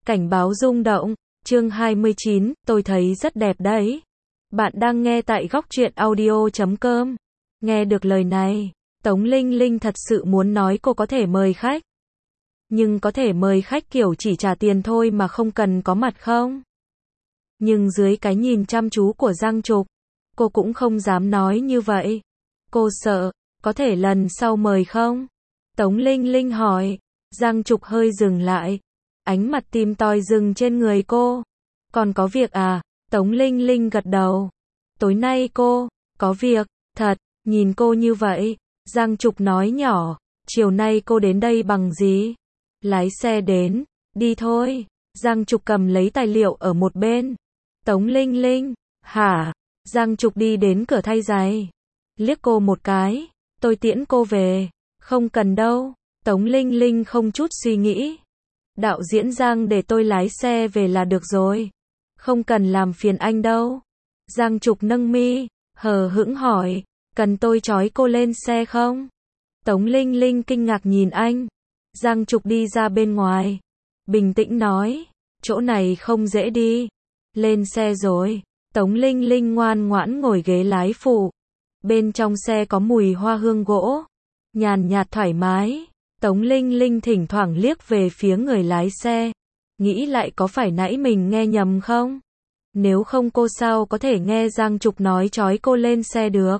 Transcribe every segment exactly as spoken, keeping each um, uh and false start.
Cảnh báo rung động, chương hai mươi chín, tôi thấy rất đẹp đấy. Bạn đang nghe tại góc truyện audio chấm com. Nghe được lời này, Tống Linh Linh thật sự muốn nói cô có thể mời khách. Nhưng có thể mời khách kiểu chỉ trả tiền thôi mà không cần có mặt không? Nhưng dưới cái nhìn chăm chú của Giang Trục, cô cũng không dám nói như vậy. Cô sợ, có thể lần sau mời không? Tống Linh Linh hỏi. Giang Trục hơi dừng lại. Ánh mặt tim toi dừng trên người cô. Còn có việc à? Tống Linh Linh gật đầu. Tối nay cô, có việc, thật, nhìn cô như vậy. Giang Trục nói nhỏ, chiều nay cô đến đây bằng gì? Lái xe đến, đi thôi. Giang Trục cầm lấy tài liệu ở một bên. Tống Linh Linh, hả? Giang Trục đi đến cửa thay giày. Liếc cô một cái, tôi tiễn cô về. Không cần đâu. Tống Linh Linh không chút suy nghĩ. Đạo diễn Giang để tôi lái xe về là được rồi. Không cần làm phiền anh đâu. Giang Trục nâng mi, hờ hững hỏi, cần tôi trói cô lên xe không? Tống Linh Linh kinh ngạc nhìn anh. Giang Trục đi ra bên ngoài. Bình tĩnh nói, chỗ này không dễ đi. Lên xe rồi. Tống Linh Linh ngoan ngoãn ngồi ghế lái phụ. Bên trong xe có mùi hoa hương gỗ. Nhàn nhạt thoải mái. Tống Linh Linh thỉnh thoảng liếc về phía người lái xe. Nghĩ lại có phải nãy mình nghe nhầm không? Nếu không cô sao có thể nghe Giang Trục nói trói cô lên xe được?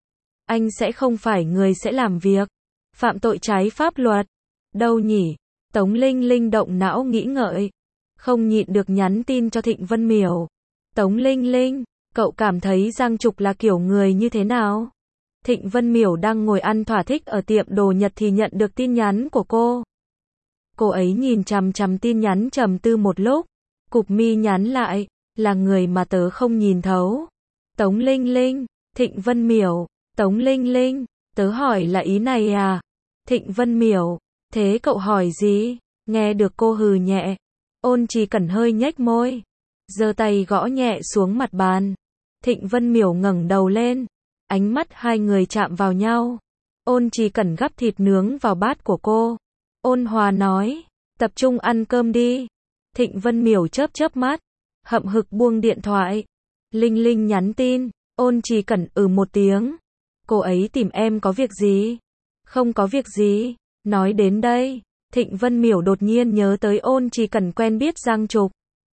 Anh sẽ không phải người sẽ làm việc phạm tội trái pháp luật. Đâu nhỉ? Tống Linh Linh động não nghĩ ngợi. Không nhịn được nhắn tin cho Thịnh Vân Miểu. Tống Linh Linh, cậu cảm thấy Giang Trục là kiểu người như thế nào? Thịnh Vân Miểu đang ngồi ăn thỏa thích ở tiệm đồ Nhật thì nhận được tin nhắn của cô. Cô ấy nhìn chằm chằm tin nhắn trầm tư một lúc, cụp mi nhắn lại, là người mà tớ không nhìn thấu. Tống Linh Linh, Thịnh Vân Miểu, Tống Linh Linh, tớ hỏi là ý này à? Thịnh Vân Miểu, thế cậu hỏi gì? Nghe được cô hừ nhẹ, Ôn Chỉ Cẩn hơi nhếch môi, giơ tay gõ nhẹ xuống mặt bàn. Thịnh Vân Miểu ngẩng đầu lên. Ánh mắt hai người chạm vào nhau. Ôn Chỉ Cẩn gắp thịt nướng vào bát của cô. Ôn hòa nói, tập trung ăn cơm đi. Thịnh Vân Miểu chớp chớp mắt, hậm hực buông điện thoại. Linh Linh nhắn tin, Ôn Chỉ Cẩn ừ một tiếng. Cô ấy tìm em có việc gì? Không có việc gì. Nói đến đây, Thịnh Vân Miểu đột nhiên nhớ tới Ôn Chỉ Cẩn quen biết Giang Trục.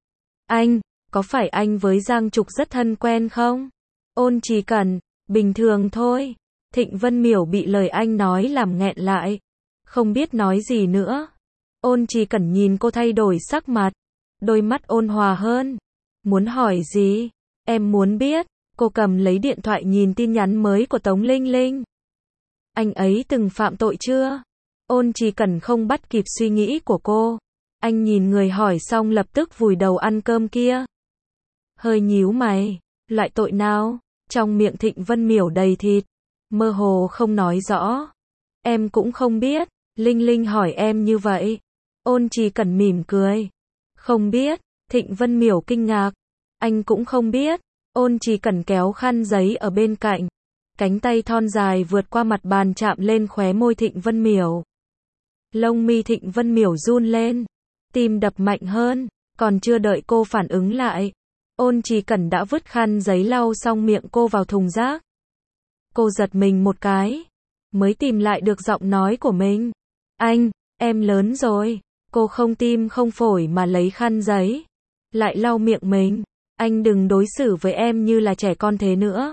Anh, có phải anh với Giang Trục rất thân quen không? Ôn Chỉ Cẩn, bình thường thôi. Thịnh Vân Miểu bị lời anh nói làm nghẹn lại. Không biết nói gì nữa. Ôn Chỉ Cẩn nhìn cô thay đổi sắc mặt. Đôi mắt ôn hòa hơn. Muốn hỏi gì? Em muốn biết. Cô cầm lấy điện thoại nhìn tin nhắn mới của Tống Linh Linh. Anh ấy từng phạm tội chưa? Ôn Chỉ Cẩn không bắt kịp suy nghĩ của cô. Anh nhìn người hỏi xong lập tức vùi đầu ăn cơm kia. Hơi nhíu mày. Loại tội nào? Trong miệng Thịnh Vân Miểu đầy thịt, mơ hồ không nói rõ. Em cũng không biết. Linh Linh hỏi em như vậy. Ôn Chỉ Cẩn mỉm cười. Không biết. Thịnh Vân Miểu kinh ngạc. Anh cũng không biết. Ôn Chỉ Cẩn kéo khăn giấy ở bên cạnh. Cánh tay thon dài vượt qua mặt bàn chạm lên khóe môi Thịnh Vân Miểu. Lông mi Thịnh Vân Miểu run lên. Tim đập mạnh hơn. Còn chưa đợi cô phản ứng lại, Ôn Chỉ Cẩn đã vứt khăn giấy lau xong miệng cô vào thùng rác. Cô giật mình một cái, mới tìm lại được giọng nói của mình. Anh, em lớn rồi. Cô không tim không phổi mà lấy khăn giấy, lại lau miệng mình. Anh đừng đối xử với em như là trẻ con thế nữa.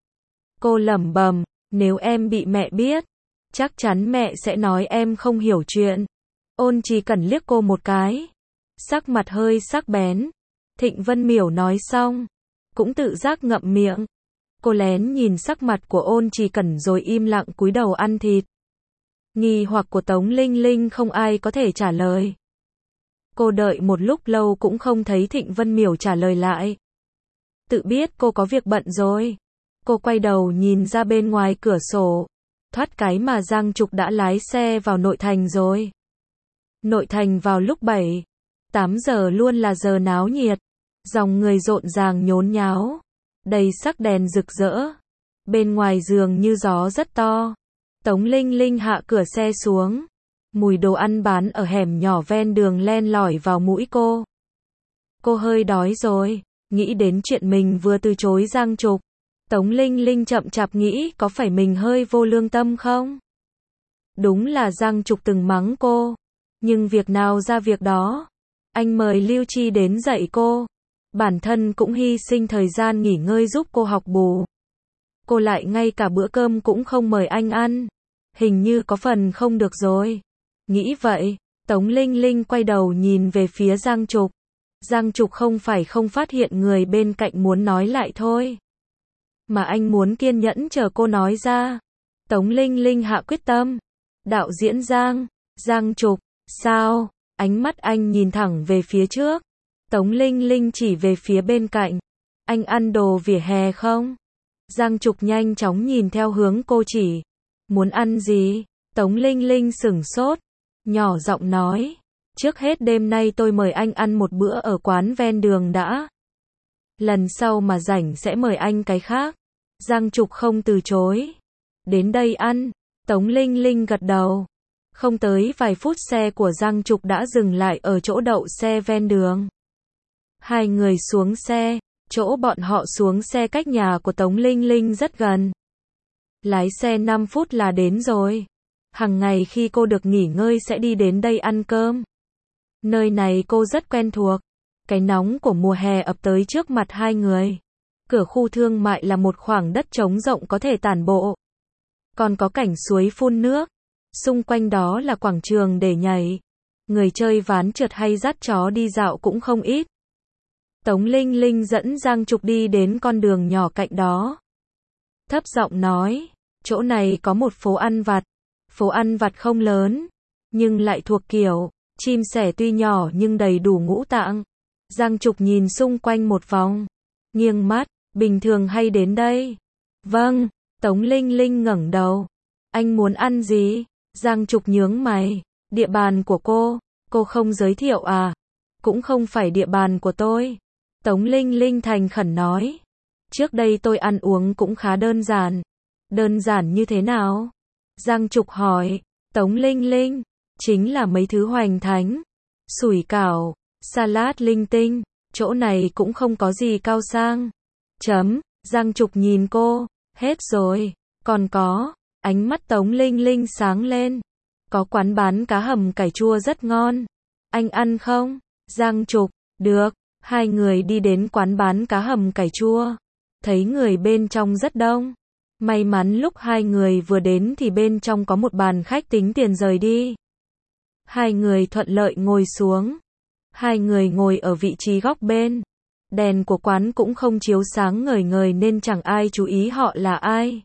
Cô lẩm bẩm, nếu em bị mẹ biết, chắc chắn mẹ sẽ nói em không hiểu chuyện. Ôn Chỉ Cẩn liếc cô một cái, sắc mặt hơi sắc bén. Thịnh Vân Miểu nói xong, cũng tự giác ngậm miệng. Cô lén nhìn sắc mặt của Ôn Chỉ Cẩn rồi im lặng cúi đầu ăn thịt. Nghi hoặc của Tống Linh Linh không ai có thể trả lời. Cô đợi một lúc lâu cũng không thấy Thịnh Vân Miểu trả lời lại. Tự biết cô có việc bận rồi. Cô quay đầu nhìn ra bên ngoài cửa sổ. Thoát cái mà Giang Trục đã lái xe vào nội thành rồi. Nội thành vào lúc bảy, tám giờ luôn là giờ náo nhiệt. Dòng người rộn ràng nhốn nháo. Đầy sắc đèn rực rỡ. Bên ngoài giường như gió rất to. Tống Linh Linh hạ cửa xe xuống. Mùi đồ ăn bán ở hẻm nhỏ ven đường len lỏi vào mũi cô. Cô hơi đói rồi, nghĩ đến chuyện mình vừa từ chối Giang Trục. Tống Linh Linh chậm chạp nghĩ có phải mình hơi vô lương tâm không? Đúng là Giang Trục từng mắng cô, nhưng việc nào ra việc đó. Anh mời Lưu Chi đến dạy cô, bản thân cũng hy sinh thời gian nghỉ ngơi giúp cô học bù. Cô lại ngay cả bữa cơm cũng không mời anh ăn, hình như có phần không được rồi. Nghĩ vậy, Tống Linh Linh quay đầu nhìn về phía Giang Trục. Giang Trục không phải không phát hiện người bên cạnh muốn nói lại thôi, mà anh muốn kiên nhẫn chờ cô nói ra. Tống Linh Linh hạ quyết tâm. Đạo diễn Giang, Giang Trục, sao? Ánh mắt anh nhìn thẳng về phía trước. Tống Linh Linh chỉ về phía bên cạnh. Anh ăn đồ vỉa hè không? Giang Trục nhanh chóng nhìn theo hướng cô chỉ. Muốn ăn gì? Tống Linh Linh sửng sốt, nhỏ giọng nói. Trước hết đêm nay tôi mời anh ăn một bữa ở quán ven đường đã. Lần sau mà rảnh sẽ mời anh cái khác. Giang Trục không từ chối. Đến đây ăn. Tống Linh Linh gật đầu. Không tới vài phút xe của Giang Trục đã dừng lại ở chỗ đậu xe ven đường. Hai người xuống xe, chỗ bọn họ xuống xe cách nhà của Tống Linh Linh rất gần. Lái xe năm phút là đến rồi. Hằng ngày khi cô được nghỉ ngơi sẽ đi đến đây ăn cơm. Nơi này cô rất quen thuộc. Cái nóng của mùa hè ập tới trước mặt hai người. Cửa khu thương mại là một khoảng đất trống rộng có thể tản bộ. Còn có cảnh suối phun nước. Xung quanh đó là quảng trường để nhảy. Người chơi ván trượt hay dắt chó đi dạo cũng không ít. Tống Linh Linh dẫn Giang Trục đi đến con đường nhỏ cạnh đó. Thấp giọng nói, chỗ này có một phố ăn vặt. Phố ăn vặt không lớn, nhưng lại thuộc kiểu, chim sẻ tuy nhỏ nhưng đầy đủ ngũ tạng. Giang Trục nhìn xung quanh một vòng, nghiêng mắt, bình thường hay đến đây. Vâng, Tống Linh Linh ngẩng đầu. Anh muốn ăn gì? Giang Trục nhướng mày, địa bàn của cô, cô không giới thiệu à? Cũng không phải địa bàn của tôi. Tống Linh Linh thành khẩn nói. Trước đây tôi ăn uống cũng khá đơn giản. Đơn giản như thế nào? Giang Trục hỏi. Tống Linh Linh, chính là mấy thứ hoành thánh, sủi cảo, salad linh tinh, chỗ này cũng không có gì cao sang. Chấm, Giang Trục nhìn cô, hết rồi, còn có, ánh mắt Tống Linh Linh sáng lên. Có quán bán cá hầm cải chua rất ngon. Anh ăn không? Giang Trục, được, hai người đi đến quán bán cá hầm cải chua. Thấy người bên trong rất đông. May mắn lúc hai người vừa đến thì bên trong có một bàn khách tính tiền rời đi. Hai người thuận lợi ngồi xuống. Hai người ngồi ở vị trí góc bên. Đèn của quán cũng không chiếu sáng ngời ngời nên chẳng ai chú ý họ là ai.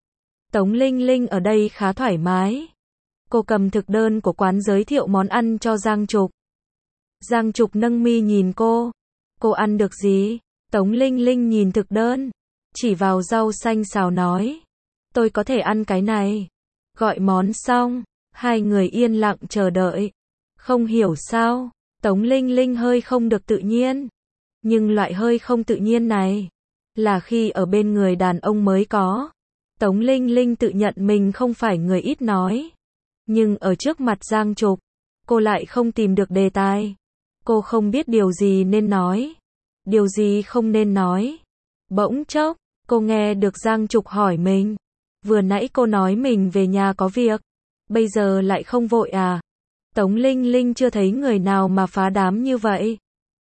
Tống Linh Linh ở đây khá thoải mái. Cô cầm thực đơn của quán giới thiệu món ăn cho Giang Trục. Giang Trục nâng mi nhìn cô. Cô ăn được gì? Tống Linh Linh nhìn thực đơn, chỉ vào rau xanh xào nói. Tôi có thể ăn cái này. Gọi món xong, hai người yên lặng chờ đợi. Không hiểu sao, Tống Linh Linh hơi không được tự nhiên. Nhưng loại hơi không tự nhiên này, là khi ở bên người đàn ông mới có. Tống Linh Linh tự nhận mình không phải người ít nói. Nhưng ở trước mặt Giang Trục, cô lại không tìm được đề tài. Cô không biết điều gì nên nói, điều gì không nên nói. Bỗng chốc, cô nghe được Giang Trục hỏi mình. Vừa nãy cô nói mình về nhà có việc, bây giờ lại không vội à? Tống Linh Linh chưa thấy người nào mà phá đám như vậy.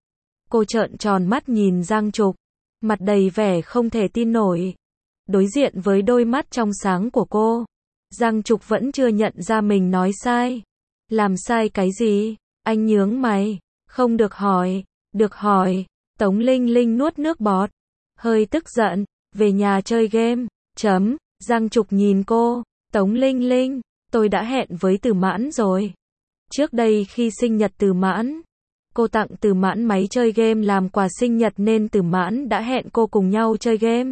Cô trợn tròn mắt nhìn Giang Trục, mặt đầy vẻ không thể tin nổi. Đối diện với đôi mắt trong sáng của cô, Giang Trục vẫn chưa nhận ra mình nói sai. Làm sai cái gì? Anh nhướng mày. Không được hỏi, được hỏi. Tống Linh Linh nuốt nước bọt, hơi tức giận. Về nhà chơi game, chấm. Giang Trục nhìn cô. Tống Linh Linh, tôi đã hẹn với Từ Mãn rồi. Trước đây khi sinh nhật Từ Mãn, cô tặng Từ Mãn máy chơi game làm quà sinh nhật nên Từ Mãn đã hẹn cô cùng nhau chơi game.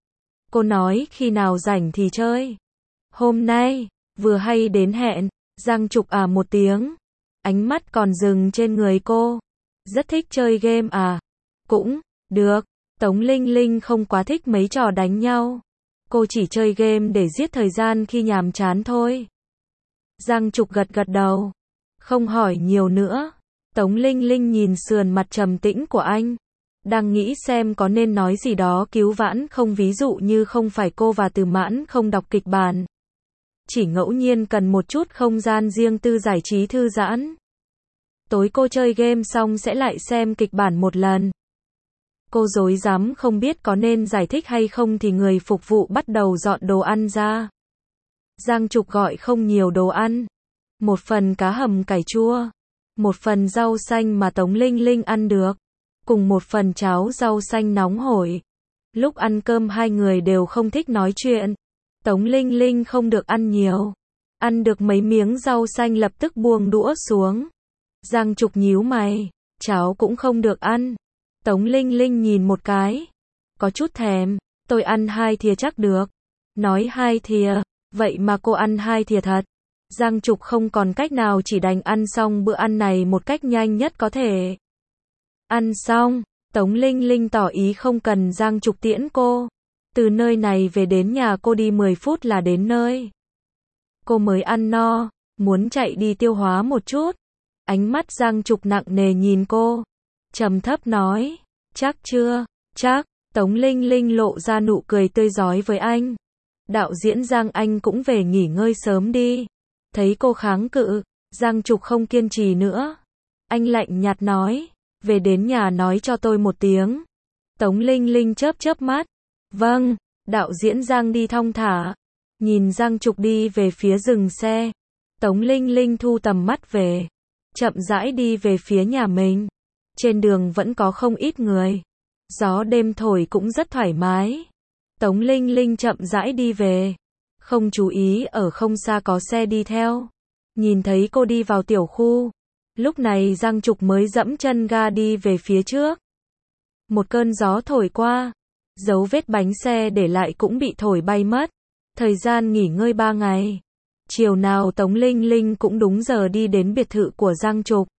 Cô nói khi nào rảnh thì chơi. Hôm nay, vừa hay đến hẹn. Giang Trục à một tiếng, ánh mắt còn dừng trên người cô. Rất thích chơi game à? Cũng được. Tống Linh Linh không quá thích mấy trò đánh nhau. Cô chỉ chơi game để giết thời gian khi nhàm chán thôi. Giang Trục gật gật đầu. Không hỏi nhiều nữa. Tống Linh Linh nhìn sườn mặt trầm tĩnh của anh. Đang nghĩ xem có nên nói gì đó cứu vãn không, ví dụ như không phải cô và Từ Mãn không đọc kịch bản. Chỉ ngẫu nhiên cần một chút không gian riêng tư giải trí thư giãn. Tối cô chơi game xong sẽ lại xem kịch bản một lần. Cô rối rắm không biết có nên giải thích hay không thì người phục vụ bắt đầu dọn đồ ăn ra. Giang Trục gọi không nhiều đồ ăn. Một phần cá hầm cải chua. Một phần rau xanh mà Tống Linh Linh ăn được. Cùng một phần cháo rau xanh nóng hổi. Lúc ăn cơm hai người đều không thích nói chuyện. Tống Linh Linh không được ăn nhiều. Ăn được mấy miếng rau xanh lập tức buông đũa xuống. Giang Trục nhíu mày. Cháo cũng không được ăn. Tống Linh Linh nhìn một cái. Có chút thèm. Tôi ăn hai thìa chắc được. Nói hai thìa. Vậy mà cô ăn hai thìa thật. Giang Trục không còn cách nào chỉ đành ăn xong bữa ăn này một cách nhanh nhất có thể. Ăn xong, Tống Linh Linh tỏ ý không cần Giang Trục tiễn cô. Từ nơi này về đến nhà cô đi mười phút là đến nơi. Cô mới ăn no, muốn chạy đi tiêu hóa một chút. Ánh mắt Giang Trục nặng nề nhìn cô. Trầm thấp nói, chắc chưa, chắc. Tống Linh Linh lộ ra nụ cười tươi rói với anh. Đạo diễn Giang, anh cũng về nghỉ ngơi sớm đi. Thấy cô kháng cự, Giang Trục không kiên trì nữa. Anh lạnh nhạt nói, về đến nhà nói cho tôi một tiếng. Tống Linh Linh chớp chớp mắt. Vâng, đạo diễn Giang đi thong thả. Nhìn Giang Trục đi về phía dừng xe. Tống Linh Linh thu tầm mắt về. Chậm rãi đi về phía nhà mình. Trên đường vẫn có không ít người. Gió đêm thổi cũng rất thoải mái. Tống Linh Linh chậm rãi đi về. Không chú ý ở không xa có xe đi theo. Nhìn thấy cô đi vào tiểu khu. Lúc này Giang Trục mới dẫm chân ga đi về phía trước. Một cơn gió thổi qua. Dấu vết bánh xe để lại cũng bị thổi bay mất. Thời gian nghỉ ngơi ba ngày. Chiều nào Tống Linh Linh cũng đúng giờ đi đến biệt thự của Giang Trục.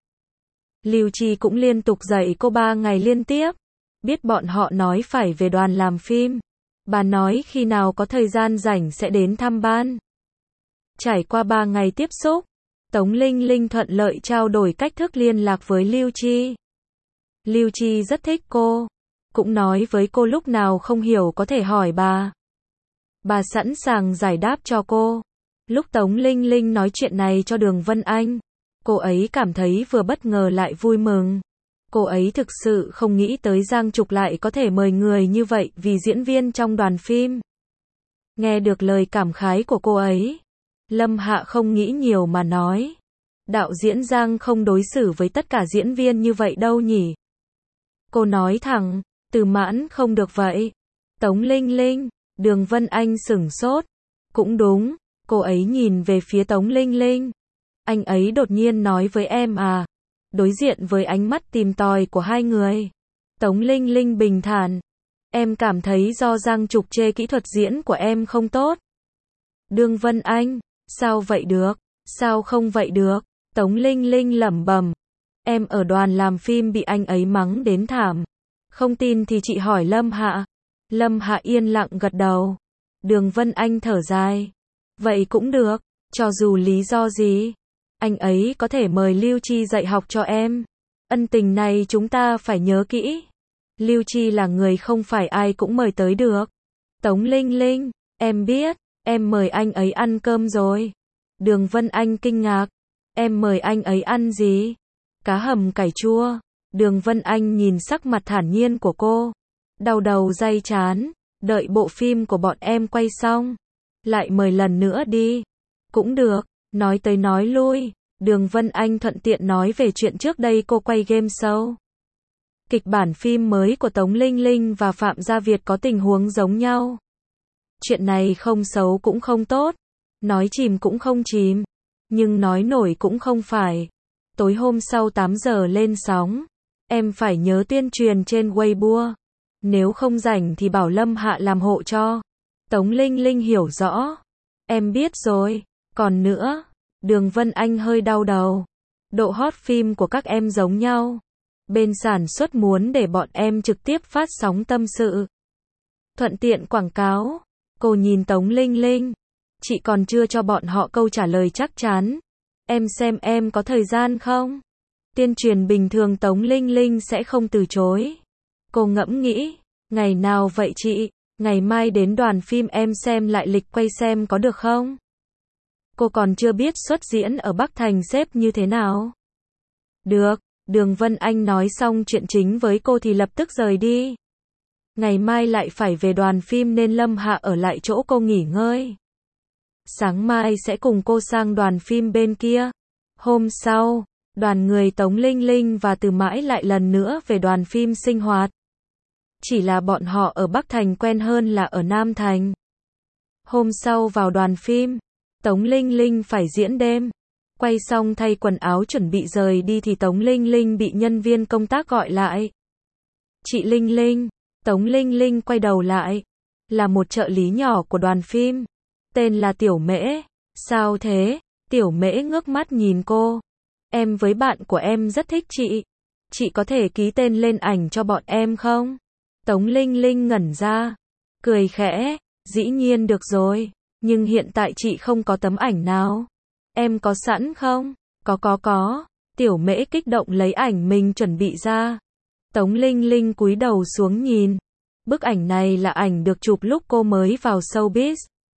Lưu Chi cũng liên tục dạy cô ba ngày liên tiếp. Biết bọn họ nói phải về đoàn làm phim. Bà nói khi nào có thời gian rảnh sẽ đến thăm ban. Trải qua ba ngày tiếp xúc, Tống Linh Linh thuận lợi trao đổi cách thức liên lạc với Lưu Chi. Lưu Chi rất thích cô. Cũng nói với cô lúc nào không hiểu có thể hỏi bà. Bà sẵn sàng giải đáp cho cô. Lúc Tống Linh Linh nói chuyện này cho Đường Vân Anh, cô ấy cảm thấy vừa bất ngờ lại vui mừng. Cô ấy thực sự không nghĩ tới Giang Trục lại có thể mời người như vậy vì diễn viên trong đoàn phim. Nghe được lời cảm khái của cô ấy, Lâm Hạ không nghĩ nhiều mà nói. Đạo diễn Giang không đối xử với tất cả diễn viên như vậy đâu nhỉ. Cô nói thẳng, Từ Mãn không được vậy. Tống Linh Linh, Đường Vân Anh sửng sốt. Cũng đúng, cô ấy nhìn về phía Tống Linh Linh. Anh ấy đột nhiên nói với em à. Đối diện với ánh mắt tìm tòi của hai người, Tống Linh Linh bình thản. Em cảm thấy do Giang Trục chê kỹ thuật diễn của em không tốt. Đường Vân Anh, sao vậy được, sao không vậy được, Tống Linh Linh lẩm bẩm. Em ở đoàn làm phim bị anh ấy mắng đến thảm. Không tin thì chị hỏi Lâm Hạ. Lâm Hạ yên lặng gật đầu. Đường Vân Anh thở dài. Vậy cũng được, cho dù lý do gì. Anh ấy có thể mời Lưu Chi dạy học cho em. Ân tình này chúng ta phải nhớ kỹ. Lưu Chi là người không phải ai cũng mời tới được. Tống Linh Linh, em biết, em mời anh ấy ăn cơm rồi. Đường Vân Anh kinh ngạc. Em mời anh ấy ăn gì? Cá hầm cải chua. Đường Vân Anh nhìn sắc mặt thản nhiên của cô. Đau đầu day chán. Đợi bộ phim của bọn em quay xong. Lại mời lần nữa đi. Cũng được. Nói tới nói lui, Đường Vân Anh thuận tiện nói về chuyện trước đây cô quay game show. Kịch bản phim mới của Tống Linh Linh và Phạm Gia Việt có tình huống giống nhau. Chuyện này không xấu cũng không tốt, nói chìm cũng không chìm, nhưng nói nổi cũng không phải. Tối hôm sau tám giờ lên sóng, em phải nhớ tuyên truyền trên Weibo. Nếu không rảnh thì bảo Lâm Hạ làm hộ cho. Tống Linh Linh hiểu rõ. Em biết rồi. Còn nữa, Đường Vân Anh hơi đau đầu. Độ hot phim của các em giống nhau. Bên sản xuất muốn để bọn em trực tiếp phát sóng tâm sự. Thuận tiện quảng cáo. Cô nhìn Tống Linh Linh. Chị còn chưa cho bọn họ câu trả lời chắc chắn. Em xem em có thời gian không? Tuyên truyền bình thường Tống Linh Linh sẽ không từ chối. Cô ngẫm nghĩ, ngày nào vậy chị? Ngày mai đến đoàn phim em xem lại lịch quay xem có được không? Cô còn chưa biết xuất diễn ở Bắc Thành xếp như thế nào. Được, Đường Vân Anh nói xong chuyện chính với cô thì lập tức rời đi. Ngày mai lại phải về đoàn phim nên Lâm Hạ ở lại chỗ cô nghỉ ngơi. Sáng mai sẽ cùng cô sang đoàn phim bên kia. Hôm sau, đoàn người Tống Linh Linh và Từ Mãi lại lần nữa về đoàn phim sinh hoạt. Chỉ là bọn họ ở Bắc Thành quen hơn là ở Nam Thành. Hôm sau vào đoàn phim, Tống Linh Linh phải diễn đêm. Quay xong thay quần áo chuẩn bị rời đi thì Tống Linh Linh bị nhân viên công tác gọi lại. Chị Linh Linh, Tống Linh Linh quay đầu lại. Là một trợ lý nhỏ của đoàn phim. Tên là Tiểu Mễ. Sao thế? Tiểu Mễ ngước mắt nhìn cô. Em với bạn của em rất thích chị. Chị có thể ký tên lên ảnh cho bọn em không? Tống Linh Linh ngẩn ra. Cười khẽ. Dĩ nhiên được rồi. Nhưng hiện tại chị không có tấm ảnh nào. Em có sẵn không? Có có có. Tiểu Mễ kích động lấy ảnh mình chuẩn bị ra. Tống Linh Linh cúi đầu xuống nhìn. Bức ảnh này là ảnh được chụp lúc cô mới vào showbiz.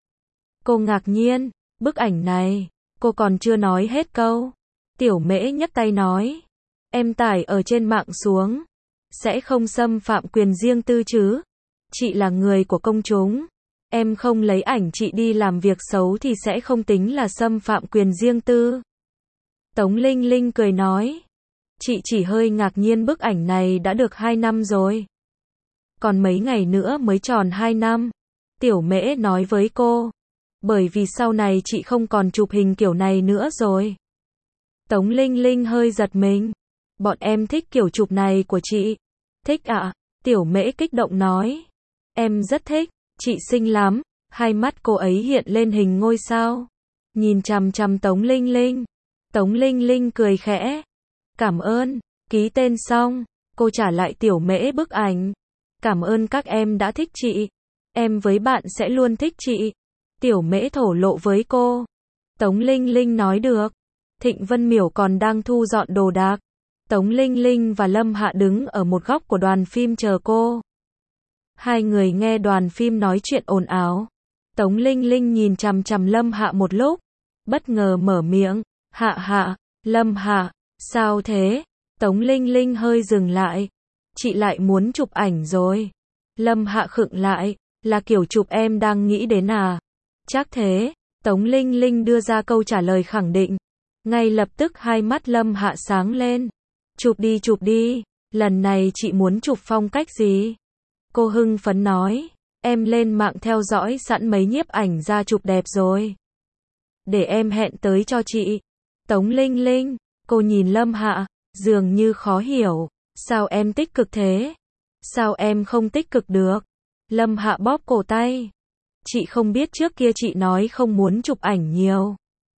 Cô ngạc nhiên. Bức ảnh này. Cô còn chưa nói hết câu. Tiểu Mễ nhấc tay nói. Em tải ở trên mạng xuống. Sẽ không xâm phạm quyền riêng tư chứ. Chị là người của công chúng. Em không lấy ảnh chị đi làm việc xấu thì sẽ không tính là xâm phạm quyền riêng tư. Tống Linh Linh cười nói. Chị chỉ hơi ngạc nhiên bức ảnh này đã được hai năm rồi. Còn mấy ngày nữa mới tròn hai năm. Tiểu Mễ nói với cô. Bởi vì sau này chị không còn chụp hình kiểu này nữa rồi. Tống Linh Linh hơi giật mình. Bọn em thích kiểu chụp này của chị. Thích ạ? À? Tiểu Mễ kích động nói. Em rất thích. Chị xinh lắm. Hai mắt cô ấy hiện lên hình ngôi sao. Nhìn chằm chằm Tống Linh Linh. Tống Linh Linh cười khẽ. Cảm ơn. Ký tên xong, cô trả lại Tiểu Mễ bức ảnh. Cảm ơn các em đã thích chị. Em với bạn sẽ luôn thích chị. Tiểu Mễ thổ lộ với cô. Tống Linh Linh nói được. Thịnh Vân Miểu còn đang thu dọn đồ đạc. Tống Linh Linh và Lâm Hạ đứng ở một góc của đoàn phim chờ cô. Hai người nghe đoàn phim nói chuyện ồn ào. Tống Linh Linh nhìn chằm chằm Lâm Hạ một lúc. Bất ngờ mở miệng. Hạ hạ, Lâm Hạ, sao thế? Tống Linh Linh hơi dừng lại. Chị lại muốn chụp ảnh rồi. Lâm Hạ khựng lại. Là kiểu chụp em đang nghĩ đến à? Chắc thế. Tống Linh Linh đưa ra câu trả lời khẳng định. Ngay lập tức hai mắt Lâm Hạ sáng lên. Chụp đi chụp đi. Lần này chị muốn chụp phong cách gì? Cô hưng phấn nói. Em lên mạng theo dõi sẵn mấy nhiếp ảnh ra chụp đẹp rồi. Để em hẹn tới cho chị. Tống Linh Linh. Cô nhìn Lâm Hạ. Dường như khó hiểu. Sao em tích cực thế? Sao em không tích cực được? Lâm Hạ bóp cổ tay. Chị không biết trước kia chị nói không muốn chụp ảnh nhiều.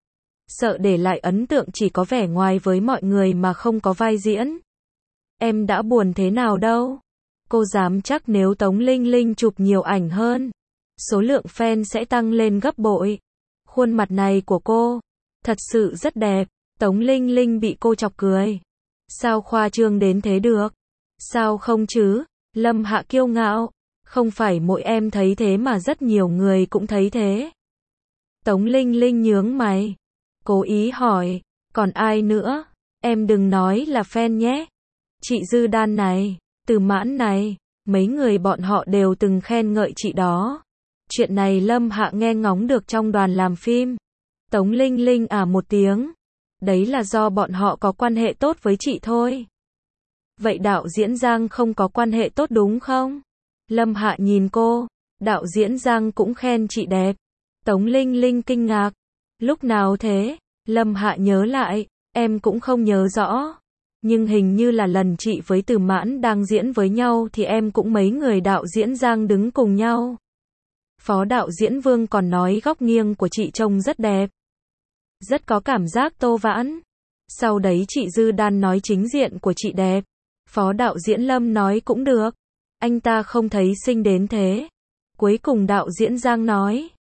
Sợ để lại ấn tượng chỉ có vẻ ngoài với mọi người mà không có vai diễn. Em đã buồn thế nào đâu. Cô dám chắc nếu Tống Linh Linh chụp nhiều ảnh hơn, số lượng fan sẽ tăng lên gấp bội. Khuôn mặt này của cô, thật sự rất đẹp. Tống Linh Linh bị cô chọc cười. Sao khoa trương đến thế được? Sao không chứ? Lâm Hạ kiêu ngạo. Không phải mỗi em thấy thế mà rất nhiều người cũng thấy thế. Tống Linh Linh nhướng mày. Cố ý hỏi. Còn ai nữa? Em đừng nói là fan nhé. Chị Dư Đan này, Từ Mãn này, mấy người bọn họ đều từng khen ngợi chị đó. Chuyện này Lâm Hạ nghe ngóng được trong đoàn làm phim. Tống Linh Linh à một tiếng. Đấy là do bọn họ có quan hệ tốt với chị thôi. Vậy đạo diễn Giang không có quan hệ tốt đúng không? Lâm Hạ nhìn cô. Đạo diễn Giang cũng khen chị đẹp. Tống Linh Linh kinh ngạc. Lúc nào thế? Lâm Hạ nhớ lại. Em cũng không nhớ rõ. Nhưng hình như là lần chị với Từ Mãn đang diễn với nhau thì em cũng mấy người đạo diễn Giang đứng cùng nhau. Phó đạo diễn Vương còn nói góc nghiêng của chị trông rất đẹp. Rất có cảm giác Tô Vãn. Sau đấy chị Dư Đan nói chính diện của chị đẹp. Phó đạo diễn Lâm nói cũng được. Anh ta không thấy xinh đến thế. Cuối cùng đạo diễn Giang nói.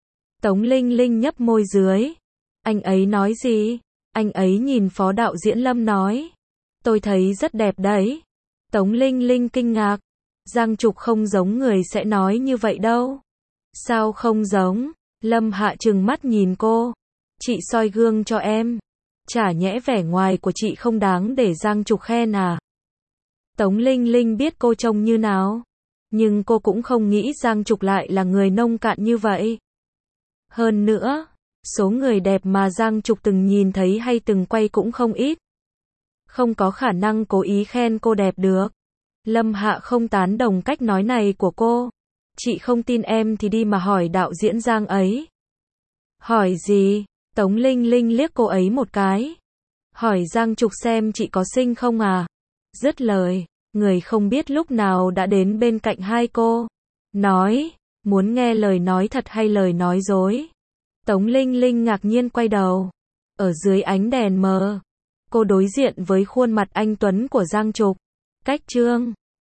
Tống Linh Linh nhấp môi dưới. Anh ấy nói gì? Anh ấy nhìn phó đạo diễn Lâm nói. Tôi thấy rất đẹp đấy. Tống Linh Linh kinh ngạc. Giang Trục không giống người sẽ nói như vậy đâu. Sao không giống? Lâm Hạ trừng mắt nhìn cô. Chị soi gương cho em. Chả nhẽ vẻ ngoài của chị không đáng để Giang Trục khen à? Tống Linh Linh biết cô trông như nào. Nhưng cô cũng không nghĩ Giang Trục lại là người nông cạn như vậy. Hơn nữa, số người đẹp mà Giang Trục từng nhìn thấy hay từng quay cũng không ít. Không có khả năng cố ý khen cô đẹp được. Lâm Hạ không tán đồng cách nói này của cô. Chị không tin em thì đi mà hỏi đạo diễn Giang ấy. Hỏi gì? Tống Linh Linh liếc cô ấy một cái. Hỏi Giang Trục xem chị có xinh không à? Dứt lời, người không biết lúc nào đã đến bên cạnh hai cô. Nói, muốn nghe lời nói thật hay lời nói dối? Tống Linh Linh ngạc nhiên quay đầu. Ở dưới ánh đèn mờ, cô đối diện với khuôn mặt anh tuấn của Giang Trục. Cách trương